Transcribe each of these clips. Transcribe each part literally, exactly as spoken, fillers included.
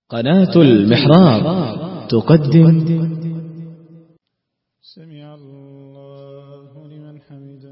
قناة المحراب تقدم. سمع الله لمن حمده.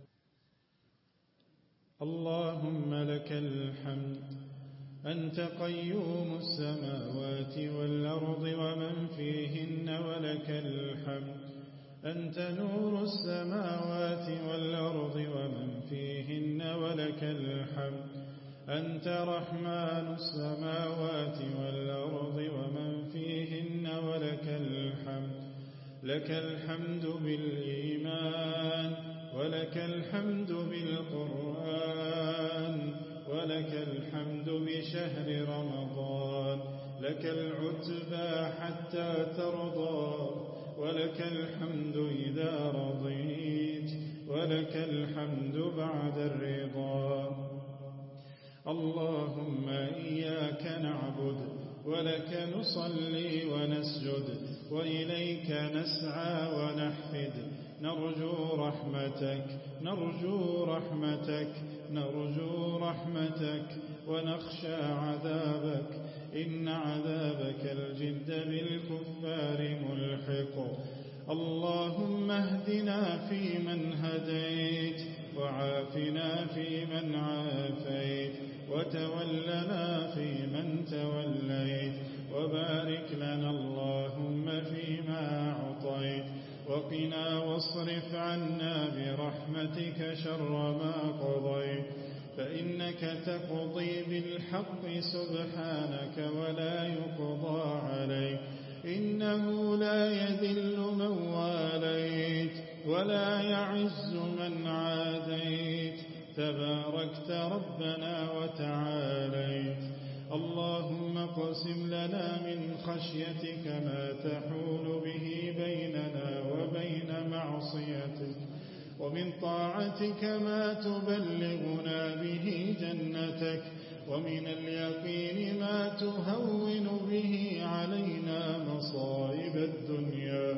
اللهم لك الحمد، أنت قيوم السماوات والأرض ومن فيهن، ولك الحمد. أنت نور السماوات والأرض ومن فيهن، ولك الحمد. أنت رحمن السماوات والأرض ومن فيهن، ولك الحمد. لك الحمد بالإيمان، ولك الحمد بالقرآن، ولك الحمد بشهر رمضان. لك العتبى حتى ترضى، ولك الحمد إذا رضيت، ولك الحمد بعد الرضا. اللهم إياك نعبد، ولك نصلي ونسجد، وإليك نسعى ونحفد. نرجو رحمتك نرجو رحمتك نرجو رحمتك ونخشى عذابك، إن عذابك الجد بالكفار ملحق. اللهم اهدنا فيمن هديت، وعافنا فيمن عافيت، وتولنا فيمن توليت، وبارك لنا اللهم فيما أعطيت، وقنا واصرف عنا برحمتك شر ما قضيت، فإنك تقضي بالحق سبحانك ولا يقضى عليك، إنه لا يذل من واليت ولا يعز من عاديت، تباركت ربنا وتعاليت. اللهم اقسم لنا من خشيتك ما تحول به بيننا وبين معصيتك، ومن طاعتك ما تبلغنا به جنتك، ومن اليقين ما تهون به علينا مصائب الدنيا.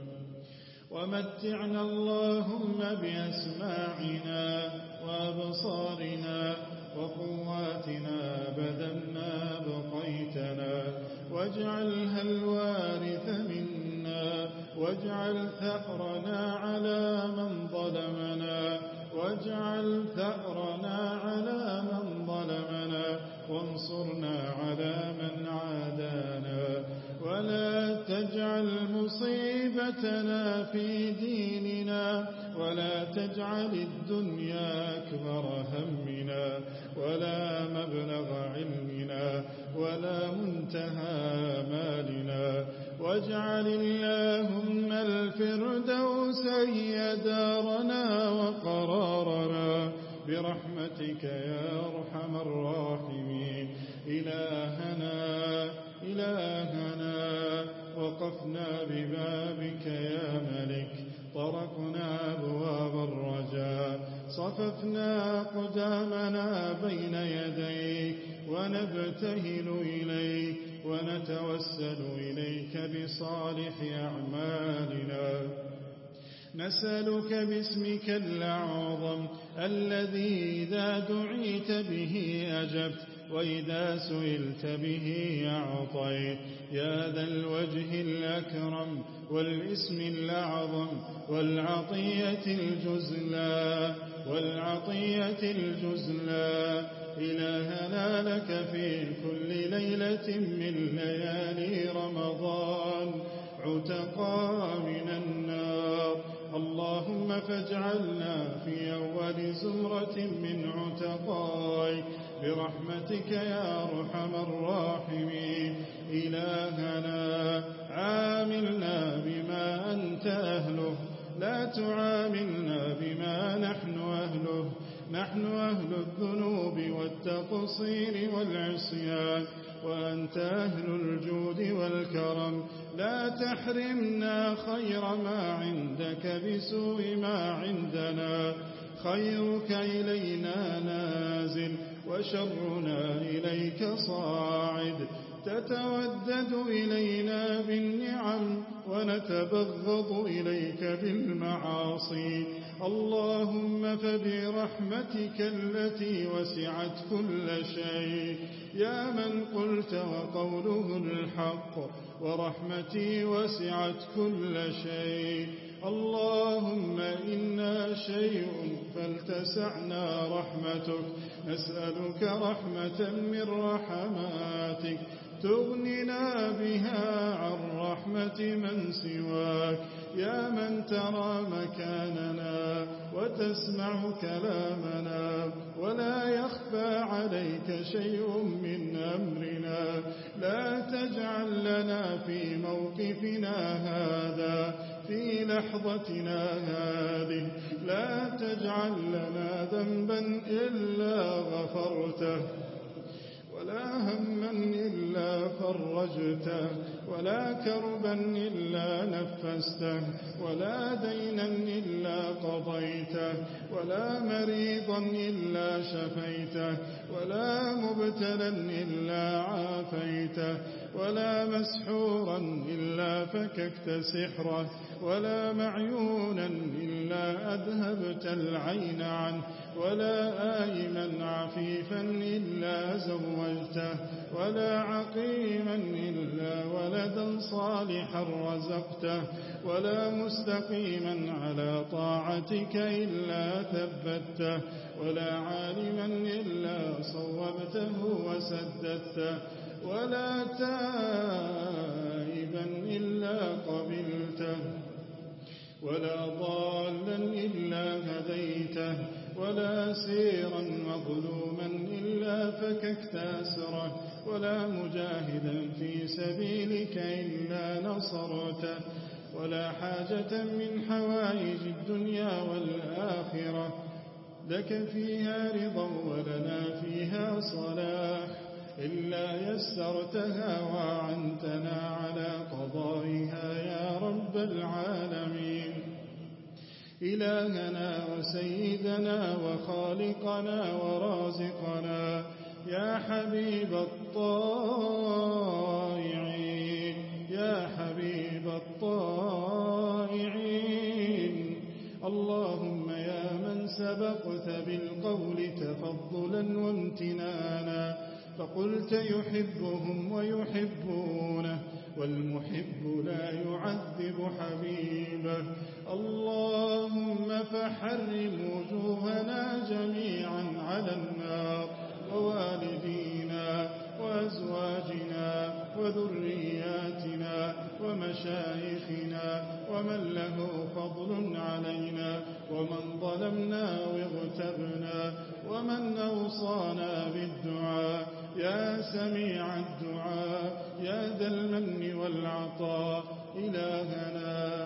ومتعنا اللهم بأسماعنا وأبصارنا وقواتنا أبدا ما بقيتنا، واجعلها الوارث منا، واجعل ثأرنا على من ظلمنا، واجعل ثأرنا على من ظلمنا، وانصرنا على من عادانا، ولا تجعل مصيبتنا في ديننا، ولا تجعل الدنيا أكبر همنا، ولا مبلغ علمنا، ولا منتهى مالنا، واجعل اللهم الفردوس هي دارنا وقرارنا، برحمتك يا أرحم الراحمين. إلهنا إلهنا وقفنا ببابك يا ملك، طرقنا أبواب الرجاء، صففنا أقدامنا بين يديك، ونبتهل إليك ونتوسل إليك بصالح أعمالنا. نسألك باسمك الأعظم الذي إذا دعيت به أجبت، وإذا سئلت به أعطيت، يا ذا الوجه الأكرم والاسم الأعظم والعطية الجزلى والعطية الجزلى. إلهنا لك في كل ليلة من ليالي رمضان عتقا من النار. اللهم فاجعلنا في أول زمرة من عتقائك برحمتك يا أرحم الراحمين. إلهنا عاملنا بما أنت أهله، لا تعاملنا بما نحن أهله. نحن أهل الذنوب والتقصير والعصيان، وأنت أهل الجود والكرم. لا تحرمنا خير ما عندك بسوء ما عندنا، خيرك إلينا نازل وشرنا إليك صاعد. تتودد إلينا بالنعم ونتبغض إليك بالمعاصي. اللهم فبرحمتك التي وسعت كل شيء يا من قلت وقوله الحق ورحمتي وسعت كل شيء. اللهم إنا شيء فلتسعنا رحمتك، نسألك رحمة من رحماتك تغننا بها عن رحمة من سواك يا من ترى مكاننا وتسمع كلامنا ولا يخفى عليك شيء من أمرنا. لا تجعل لنا في موقفنا هذا في لحظتنا هذه لا تجعل لنا ذنبا إلا غفرته ولا هما إلا فرجته ولا كربا إلا نفسته ولا دينا إلا قضيته ولا مريضا إلا شفيته ولا مبتلا إلا عافيته ولا مسحورا إلا فككت سحره ولا معيونا إلا أذهبت العين عنه ولا آيما عفيفا إلا زوجته ولا عقيما إلا ولدا صالحا رزقته ولا مستقيما على طاعتك إلا ثبته ولا عالما إلا صوبته وسددته ولا تائبا إلا قبلته ولا ضالا إلا هديته ولا سيرا مظلوما إلا فككت أسره ولا مجاهدا في سبيلك إلا نصرته ولا حاجة من حوائج الدنيا والآخرة لك فيها رضا ولنا فيها صلاح إلا يسرتها وعنتنا على قضائها يا رب العالمين. إلهنا وسيدنا وخالقنا ورازقنا يا حبيب الطائعين يا حبيب الطائعين. اللهم يا من سبقت بالقول تفضلا وامتنانا فقلت يحبهم ويحبونه والمحب لا يعذب حبيبه. اللهم فحرم وجوهنا جميعا على النار ووالدينا وأزواجنا وذرياتنا ومشايخنا ومن له فضل علينا ومن ظلمنا واغتبنا ومن أوصانا بالدعاء يا سميع الدعاء يا ذا المن والعطاء. إلهنا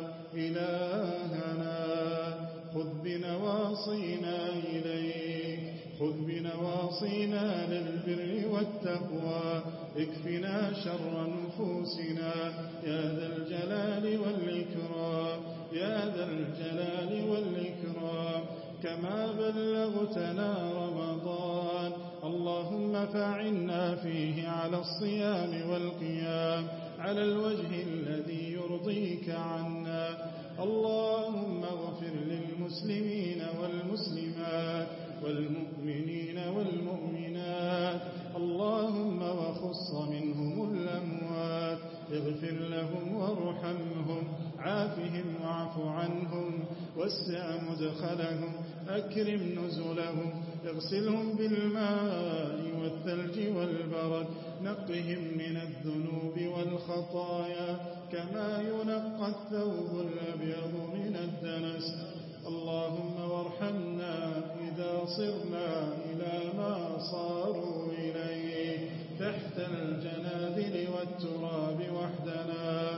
إلهنا خذ بنواصينا إليك خذ بنواصينا للبر والتقوى اكفنا شر نفوسنا يا ذا الجلال والإكرام يا ذا الجلال والإكرام. كما بلغتنا رمضان اللهم فاعنا فيه على الصيام والقيام على الوجه الذي يرضيك عنا. اللهم اغفر للمسلمين والمسلمات والمؤمنين والمؤمنات. اللهم وخص منهم الأموات اغفر لهم وارحمهم عافهم واعف عنهم وسع مدخلهم أكرم نزلهم اغسلهم بالماء والثلج والبرد نقهم من الذنوب والخطايا كما ينقى الثوب الأبيض من الدنس. اللهم وارحمنا إذا صرنا إلى ما صاروا إليه تحت الجنادل والتراب وحدنا.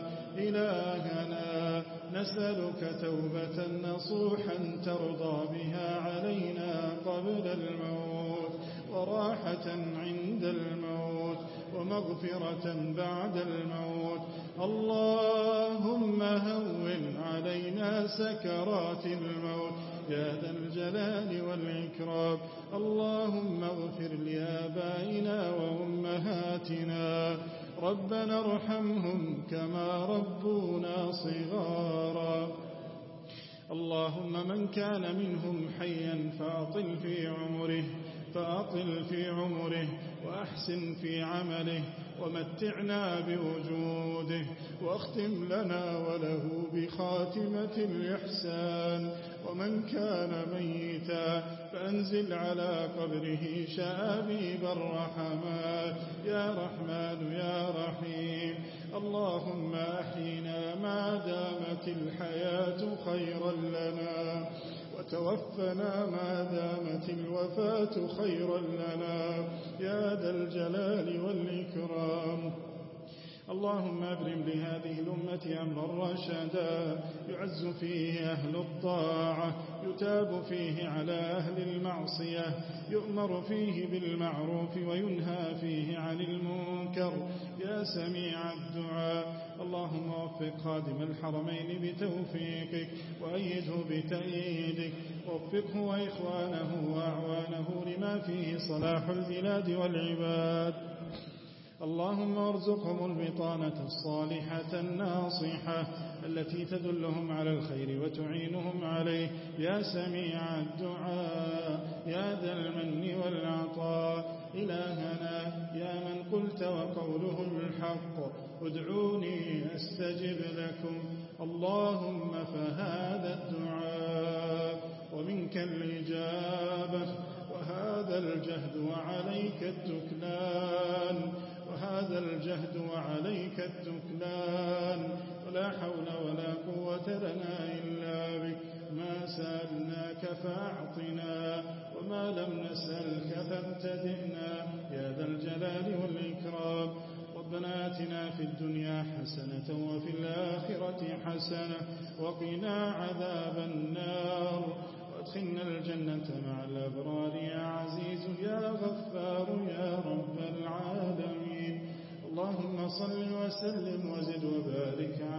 إلهنا نسألك توبة نصوحا ترضى بها علينا قبل الموت وراحة عند الموت ومغفرة بعد الموت. اللهم هون علينا سكرات الموت يا ذا الجلال والإكرام. اللهم اغفر لآبائنا وأمهاتنا، ربنا ارحمهم كما ربونا صغارا. اللهم من كان منهم حيا فأطل في عمره فأطل في عمره وأحسن في عمله ومتعنا بوجوده، واختم لنا وله بخاتمة الإحسان. ومن كان ميتا فأنزل على قبره شآبيب الرحمات يا رحمن يا رحيم. اللهم أحينا ما دامت الحياة خيرا لنا، وتوفنا ما دامت الوفاة خيرا لنا يا ذا الجلال والإكرام. اللهم أبرم لهذه الأمة أمرا رشدا، يعز فيه أهل الطاعة، يتاب فيه على أهل المعصية، يؤمر فيه بالمعروف وينهى فيه عن المنكر يا سميع الدعاء. اللهم وفق خادم الحرمين بتوفيقك وأيده بتأييدك، ووفقه وإخوانه وأعوانه لما فيه صلاح البلاد والعباد. اللهم ارزقهم البطانة الصالحة الناصحة التي تدلهم على الخير وتعينهم عليه يا سميع الدعاء يا ذا المن والعطاء. إلهنا يا من قلت وقوله الحق ادعوني أستجب لكم. اللهم فهذا الدعاء ومنك الإجابة، وهذا الجهد وعليك التكلان، وهذا الجهد وعليك التكلان، ولا حول ولا قوة لنا إلا بك. ما سألناك فأعطنا، وما لم نسألك فابتدئنا يا ذا الجلال والإكرام. ربنا آتنا في الدنيا حسنة وفي الآخرة حسنة وقنا عذاب النار، وادخلنا الجنة مع الأبرار يا عزيز يا غفار يا رب العالمين. اللهم صل وسلم وزد وبارك